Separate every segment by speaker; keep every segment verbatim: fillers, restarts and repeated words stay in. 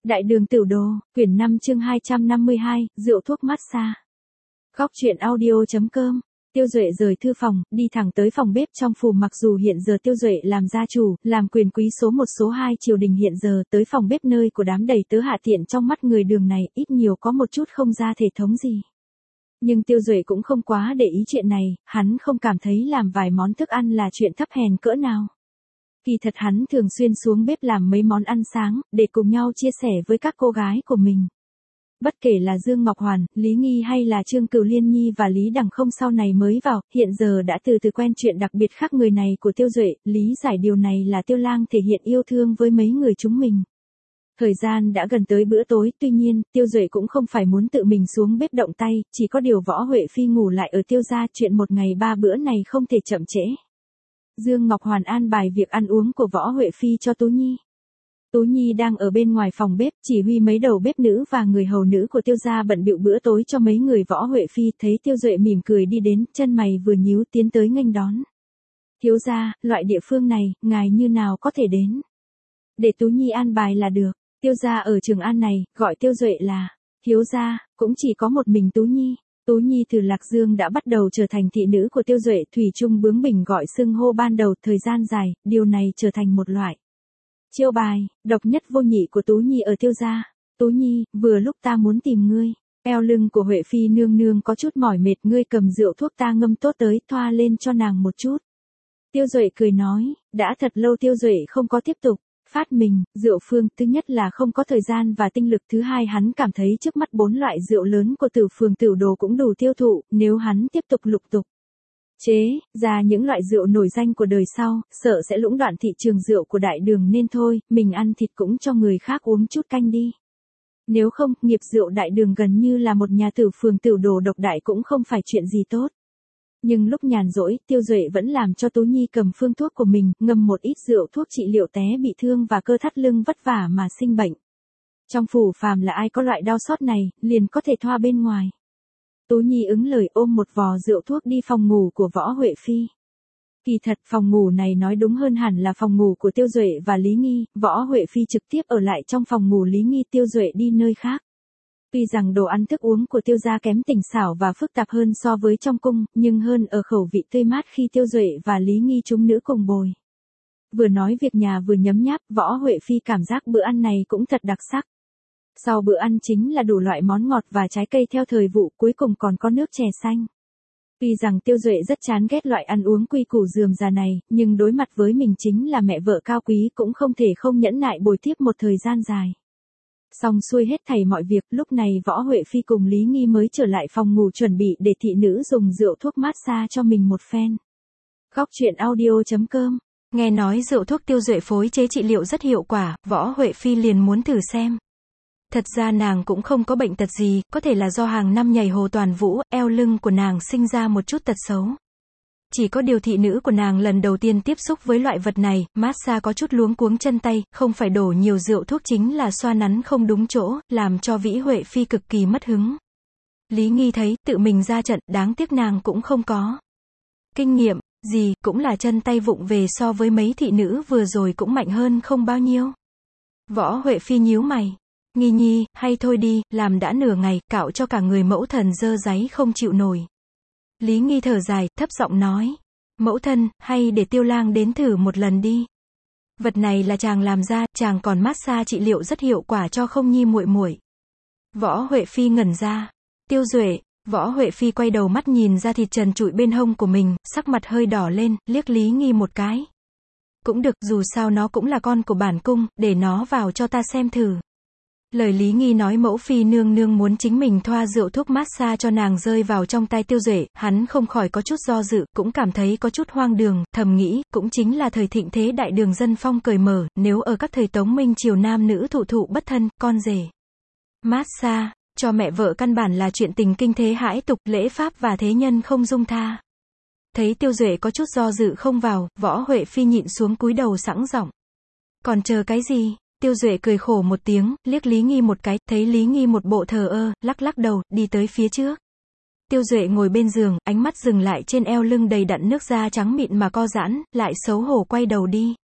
Speaker 1: Đại đường Tửu Đồ, quyển năm chương hai trăm năm mươi hai, rượu thuốc massage. Góc truyện audio.com. Tiêu Duệ rời thư phòng, đi thẳng tới phòng bếp trong phủ. Mặc dù hiện giờ Tiêu Duệ làm gia chủ, làm quyền quý số một số hai triều đình, hiện giờ tới phòng bếp nơi của đám đầy tớ hạ tiện trong mắt người đường này, ít nhiều có một chút không ra thể thống gì. Nhưng Tiêu Duệ cũng không quá để ý chuyện này, hắn không cảm thấy làm vài món thức ăn là chuyện thấp hèn cỡ nào. Kỳ thật hắn thường xuyên xuống bếp làm mấy món ăn sáng, để cùng nhau chia sẻ với các cô gái của mình. Bất kể là Dương Ngọc Hoàn, Lý Nghi hay là Trương Cửu Liên Nhi và Lý Đằng Không sau này mới vào, hiện giờ đã từ từ quen chuyện đặc biệt khác người này của Tiêu Duệ, lý giải điều này là Tiêu Lang thể hiện yêu thương với mấy người chúng mình. Thời gian đã gần tới bữa tối, tuy nhiên, Tiêu Duệ cũng không phải muốn tự mình xuống bếp động tay, chỉ có điều Võ Huệ Phi ngủ lại ở Tiêu gia, chuyện một ngày ba bữa này không thể chậm trễ. Dương Ngọc Hoàn an bài việc ăn uống của Võ Huệ Phi cho Tú Nhi. Tú Nhi đang ở bên ngoài phòng bếp, chỉ huy mấy đầu bếp nữ và người hầu nữ của Tiêu gia bận bịu bữa tối cho mấy người. Võ Huệ Phi thấy Tiêu Duệ mỉm cười đi đến, chân mày vừa nhíu tiến tới nghênh đón. Thiếu gia, loại địa phương này, ngài như nào có thể đến? Để Tú Nhi an bài là được. Tiêu gia ở Trường An này, gọi Tiêu Duệ là thiếu gia, cũng chỉ có một mình Tú Nhi. Tú Nhi từ Lạc Dương đã bắt đầu trở thành thị nữ của Tiêu Duệ, thủy chung bướng bỉnh gọi xưng hô ban đầu. Thời gian dài, điều này trở thành một loại chiêu bài độc nhất vô nhị của Tú Nhi ở Tiêu gia. Tú Nhi, vừa lúc ta muốn tìm ngươi. Eo lưng của Huệ Phi nương nương có chút mỏi mệt, ngươi cầm rượu thuốc ta ngâm tốt tới, thoa lên cho nàng một chút. Tiêu Duệ cười nói, đã thật lâu Tiêu Duệ không có tiếp tục phát mình, rượu phương. Thứ nhất là không có thời gian và tinh lực, thứ hai hắn cảm thấy trước mắt bốn loại rượu lớn của Tử Phường Tửu Đồ cũng đủ tiêu thụ, nếu hắn tiếp tục lục tục chế ra những loại rượu nổi danh của đời sau, sợ sẽ lũng đoạn thị trường rượu của đại đường, nên thôi, mình ăn thịt cũng cho người khác uống chút canh đi. Nếu không, nghiệp rượu đại đường gần như là một nhà Tử Phường Tửu Đồ độc đại cũng không phải chuyện gì tốt. Nhưng lúc nhàn rỗi, Tiêu Duệ vẫn làm cho Tú Nhi cầm phương thuốc của mình, ngâm một ít rượu thuốc trị liệu té bị thương và cơ thắt lưng vất vả mà sinh bệnh. Trong phủ phàm là ai có loại đau xót này, liền có thể thoa bên ngoài. Tú Nhi ứng lời ôm một vò rượu thuốc đi phòng ngủ của Võ Huệ Phi. Kỳ thật phòng ngủ này nói đúng hơn hẳn là phòng ngủ của Tiêu Duệ và Lý Nghi, Võ Huệ Phi trực tiếp ở lại trong phòng ngủ Lý Nghi, Tiêu Duệ đi nơi khác. Tuy rằng đồ ăn thức uống của Tiêu gia kém tình xảo và phức tạp hơn so với trong cung, nhưng hơn ở khẩu vị tươi mát khi Tiêu Duệ và Lý Nghi chúng nữ cùng bồi. Vừa nói việc nhà vừa nhấm nháp, Võ Huệ Phi cảm giác bữa ăn này cũng thật đặc sắc. Sau bữa ăn chính là đủ loại món ngọt và trái cây theo thời vụ, cuối cùng còn có nước chè xanh. Tuy rằng Tiêu Duệ rất chán ghét loại ăn uống quy củ rườm rà này, nhưng đối mặt với mình chính là mẹ vợ cao quý cũng không thể không nhẫn nại bồi tiếp một thời gian dài. Xong xuôi hết thảy mọi việc, lúc này Võ Huệ Phi cùng Lý Nghi mới trở lại phòng ngủ chuẩn bị để thị nữ dùng rượu thuốc massage cho mình một phen. Góc truyện audio.com. Nghe nói rượu thuốc Tiêu Duệ phối chế trị liệu rất hiệu quả, Võ Huệ Phi liền muốn thử xem. Thật ra nàng cũng không có bệnh tật gì, có thể là do hàng năm nhảy hồ toàn vũ, eo lưng của nàng sinh ra một chút tật xấu. Chỉ có điều thị nữ của nàng lần đầu tiên tiếp xúc với loại vật này, massage có chút luống cuống chân tay, không phải đổ nhiều rượu thuốc chính là xoa nắn không đúng chỗ, làm cho Vĩ Huệ Phi cực kỳ mất hứng. Lý Nghi thấy, tự mình ra trận, đáng tiếc nàng cũng không có kinh nghiệm gì, cũng là chân tay vụng về, so với mấy thị nữ vừa rồi cũng mạnh hơn không bao nhiêu. Võ Huệ Phi nhíu mày. Nghi Nhi, hay thôi đi, làm đã nửa ngày, cạo cho cả người mẫu thần dơ dáy không chịu nổi. Lý Nghi thở dài, thấp giọng nói. Mẫu thân, hay để Tiêu Lang đến thử một lần đi. Vật này là chàng làm ra, chàng còn massage trị liệu rất hiệu quả cho Không Nhi muội muội. Võ Huệ Phi ngẩn ra. Tiêu Duệ. Võ Huệ Phi quay đầu mắt nhìn ra thịt trần trụi bên hông của mình, sắc mặt hơi đỏ lên, liếc Lý Nghi một cái. Cũng được, dù sao nó cũng là con của bản cung, để nó vào cho ta xem thử. Lời Lý Nghi nói mẫu phi nương nương muốn chính mình thoa rượu thuốc massage cho nàng rơi vào trong tay Tiêu Duệ, hắn không khỏi có chút do dự, cũng cảm thấy có chút hoang đường, thầm nghĩ, cũng chính là thời thịnh thế đại đường dân phong cởi mở, nếu ở các thời Tống Minh triều nam nữ thụ thụ bất thân, con rể massage cho mẹ vợ căn bản là chuyện tình kinh thế hãi tục, lễ pháp và thế nhân không dung tha. Thấy Tiêu Duệ có chút do dự không vào, Võ Huệ Phi nhịn xuống cúi đầu sẵn giọng. Còn chờ cái gì? Tiêu Duệ cười khổ một tiếng, liếc Lý Nghi một cái, thấy Lý Nghi một bộ thờ ơ, lắc lắc đầu, đi tới phía trước. Tiêu Duệ ngồi bên giường, ánh mắt dừng lại trên eo lưng đầy đặn nước da trắng mịn mà co giãn, lại xấu hổ quay đầu đi.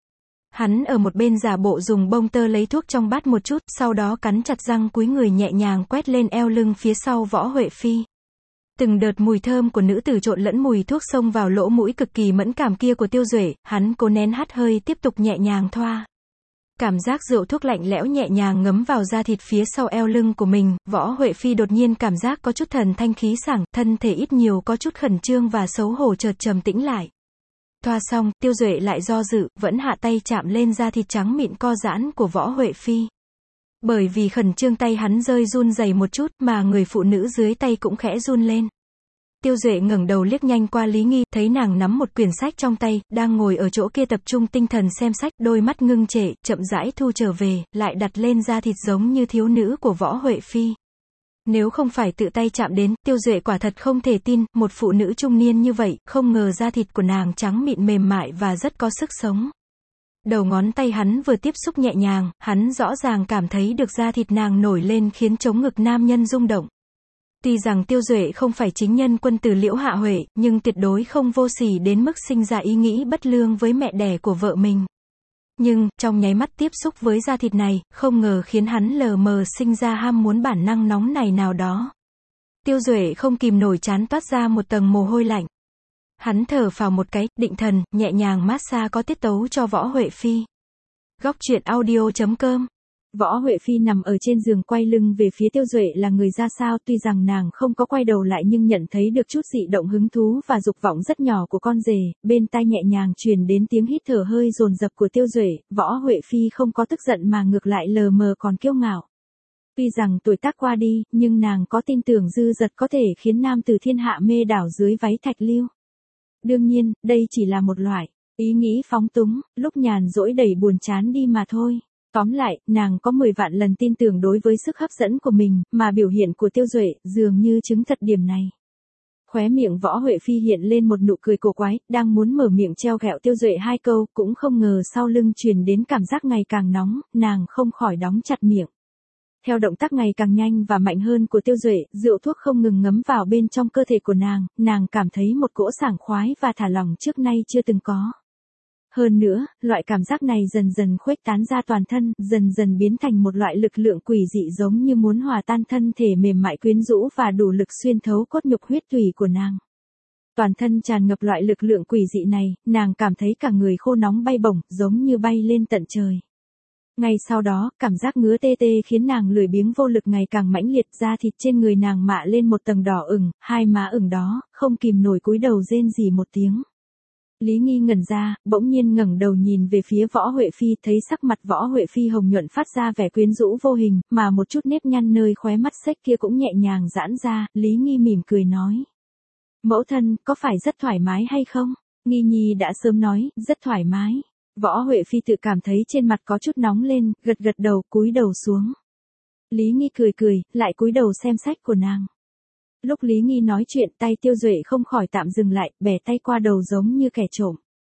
Speaker 2: Hắn ở một bên giả bộ dùng bông tơ lấy thuốc trong bát một chút, sau đó cắn chặt răng cúi người nhẹ nhàng quét lên eo lưng phía sau Võ Huệ Phi. Từng đợt mùi thơm của nữ tử trộn lẫn mùi thuốc xông vào lỗ mũi cực kỳ mẫn cảm kia của Tiêu Duệ, hắn cố nén hắt hơi tiếp tục nhẹ nhàng thoa. Cảm giác rượu thuốc lạnh lẽo nhẹ nhàng ngấm vào da thịt phía sau eo lưng của mình, Võ Huệ Phi đột nhiên cảm giác có chút thần thanh khí sảng, thân thể ít nhiều có chút khẩn trương và xấu hổ chợt trầm tĩnh lại. Thoa xong, Tiêu Duệ lại do dự, vẫn hạ tay chạm lên da thịt trắng mịn co giãn của Võ Huệ Phi. Bởi vì khẩn trương tay hắn rơi run rẩy một chút, mà người phụ nữ dưới tay cũng khẽ run lên. Tiêu Duệ ngẩng đầu liếc nhanh qua Lý Nghi, thấy nàng nắm một quyển sách trong tay, đang ngồi ở chỗ kia tập trung tinh thần xem sách, đôi mắt ngưng trệ, chậm rãi thu trở về, lại đặt lên da thịt giống như thiếu nữ của Võ Huệ Phi. Nếu không phải tự tay chạm đến, Tiêu Duệ quả thật không thể tin, một phụ nữ trung niên như vậy, không ngờ da thịt của nàng trắng mịn mềm mại và rất có sức sống. Đầu ngón tay hắn vừa tiếp xúc nhẹ nhàng, hắn rõ ràng cảm thấy được da thịt nàng nổi lên khiến trống ngực nam nhân rung động. Tuy rằng Tiêu Duệ không phải chính nhân quân tử Liễu Hạ Huệ, nhưng tuyệt đối không vô sỉ đến mức sinh ra ý nghĩ bất lương với mẹ đẻ của vợ mình. Nhưng, trong nháy mắt tiếp xúc với da thịt này, không ngờ khiến hắn lờ mờ sinh ra ham muốn bản năng nóng này nào đó. Tiêu Duệ không kìm nổi trán toát ra một tầng mồ hôi lạnh. Hắn thở phào một cái, định thần, nhẹ nhàng massage có tiết tấu cho Võ Huệ Phi. Góc truyện audio chấm com.
Speaker 1: Võ Huệ Phi nằm ở trên giường quay lưng về phía Tiêu Duệ là người ra sao, tuy rằng nàng không có quay đầu lại nhưng nhận thấy được chút dị động hứng thú và dục vọng rất nhỏ của con rể, bên tai nhẹ nhàng truyền đến tiếng hít thở hơi dồn dập của Tiêu Duệ, Võ Huệ Phi không có tức giận mà ngược lại lờ mờ còn kiêu ngạo. Tuy rằng tuổi tác qua đi, nhưng nàng có tin tưởng dư dật có thể khiến nam tử thiên hạ mê đảo dưới váy thạch lưu. Đương nhiên, đây chỉ là một loại ý nghĩ phóng túng, lúc nhàn rỗi đẩy buồn chán đi mà thôi. Tóm lại, nàng có mười vạn lần tin tưởng đối với sức hấp dẫn của mình, mà biểu hiện của Tiêu Duệ dường như chứng thật điểm này. Khóe miệng Võ Huệ Phi hiện lên một nụ cười cổ quái, đang muốn mở miệng treo gẹo Tiêu Duệ hai câu, cũng không ngờ sau lưng truyền đến cảm giác ngày càng nóng, nàng không khỏi đóng chặt miệng. Theo động tác ngày càng nhanh và mạnh hơn của Tiêu Duệ, rượu thuốc không ngừng ngấm vào bên trong cơ thể của nàng, nàng cảm thấy một cỗ sảng khoái và thả lỏng trước nay chưa từng có. Hơn nữa, loại cảm giác này dần dần khuếch tán ra toàn thân, dần dần biến thành một loại lực lượng quỷ dị giống như muốn hòa tan thân thể mềm mại quyến rũ và đủ lực xuyên thấu cốt nhục huyết tủy của nàng. Toàn thân tràn ngập loại lực lượng quỷ dị này, nàng cảm thấy cả người khô nóng bay bổng, giống như bay lên tận trời. Ngay sau đó, cảm giác ngứa tê tê khiến nàng lười biếng vô lực ngày càng mãnh liệt, da thịt trên người nàng mạ lên một tầng đỏ ửng, hai má ửng đó, không kìm nổi cúi đầu rên rỉ một tiếng. Lý Nghi ngẩn ra, bỗng nhiên ngẩng đầu nhìn về phía Võ Huệ Phi, thấy sắc mặt Võ Huệ Phi hồng nhuận phát ra vẻ quyến rũ vô hình, mà một chút nếp nhăn nơi khóe mắt xếch kia cũng nhẹ nhàng giãn ra, Lý Nghi mỉm cười nói. Mẫu thân, có phải rất thoải mái hay không? Nghi Nhi đã sớm nói, rất thoải mái. Võ Huệ Phi tự cảm thấy trên mặt có chút nóng lên, gật gật đầu, cúi đầu xuống. Lý Nghi cười cười, lại cúi đầu xem sách của nàng. Lúc Lý Nghi nói chuyện, tay Tiêu Duệ không khỏi tạm dừng lại, bẻ tay qua đầu giống như kẻ trộm.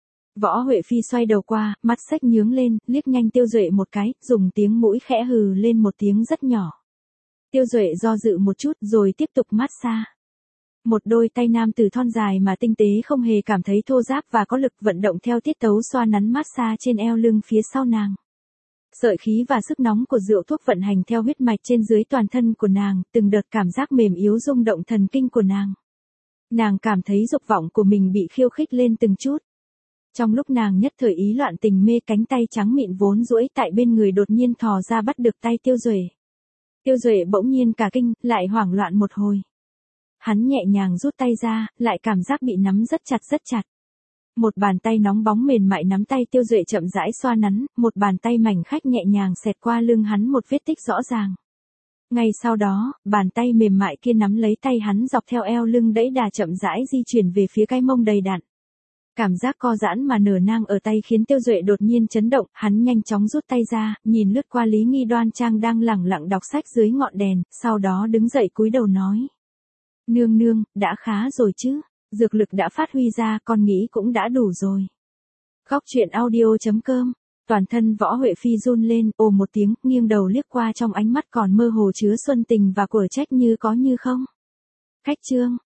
Speaker 1: Võ Huệ Phi xoay đầu qua, mắt xếch nhướng lên, liếc nhanh Tiêu Duệ một cái, dùng tiếng mũi khẽ hừ lên một tiếng rất nhỏ. Tiêu Duệ do dự một chút, rồi tiếp tục massage. Một đôi tay nam tử thon dài mà tinh tế không hề cảm thấy thô ráp và có lực, vận động theo tiết tấu xoa nắn massage trên eo lưng phía sau nàng. Sợi khí và sức nóng của rượu thuốc vận hành theo huyết mạch trên dưới toàn thân của nàng, từng đợt cảm giác mềm yếu rung động thần kinh của nàng. Nàng cảm thấy dục vọng của mình bị khiêu khích lên từng chút. Trong lúc nàng nhất thời ý loạn tình mê, cánh tay trắng mịn vốn duỗi tại bên người đột nhiên thò ra bắt được tay Tiêu Duệ. Tiêu Duệ bỗng nhiên cả kinh, lại hoảng loạn một hồi. Hắn nhẹ nhàng rút tay ra, lại cảm giác bị nắm rất chặt rất chặt. Một bàn tay nóng bóng mềm mại nắm tay Tiêu Duệ chậm rãi xoa nắn, một bàn tay mảnh khảnh nhẹ nhàng xẹt qua lưng hắn một vết tích rõ ràng. Ngay sau đó, bàn tay mềm mại kia nắm lấy tay hắn dọc theo eo lưng đẩy đà chậm rãi di chuyển về phía cái mông đầy đặn. Cảm giác co giãn mà nở nang ở tay khiến Tiêu Duệ đột nhiên chấn động, hắn nhanh chóng rút tay ra, nhìn lướt qua Lý Nghi đoan trang đang lẳng lặng đọc sách dưới ngọn đèn, sau đó đứng dậy cúi đầu nói. Nương nương, đã khá rồi chứ, dược lực đã phát huy ra, con nghĩ cũng đã đủ rồi. Góc truyện audio chấm com. Toàn thân Võ Huệ Phi run lên, ồ một tiếng, nghiêng đầu liếc qua, trong ánh mắt còn mơ hồ chứa xuân tình và của trách như có như không. Khách chương.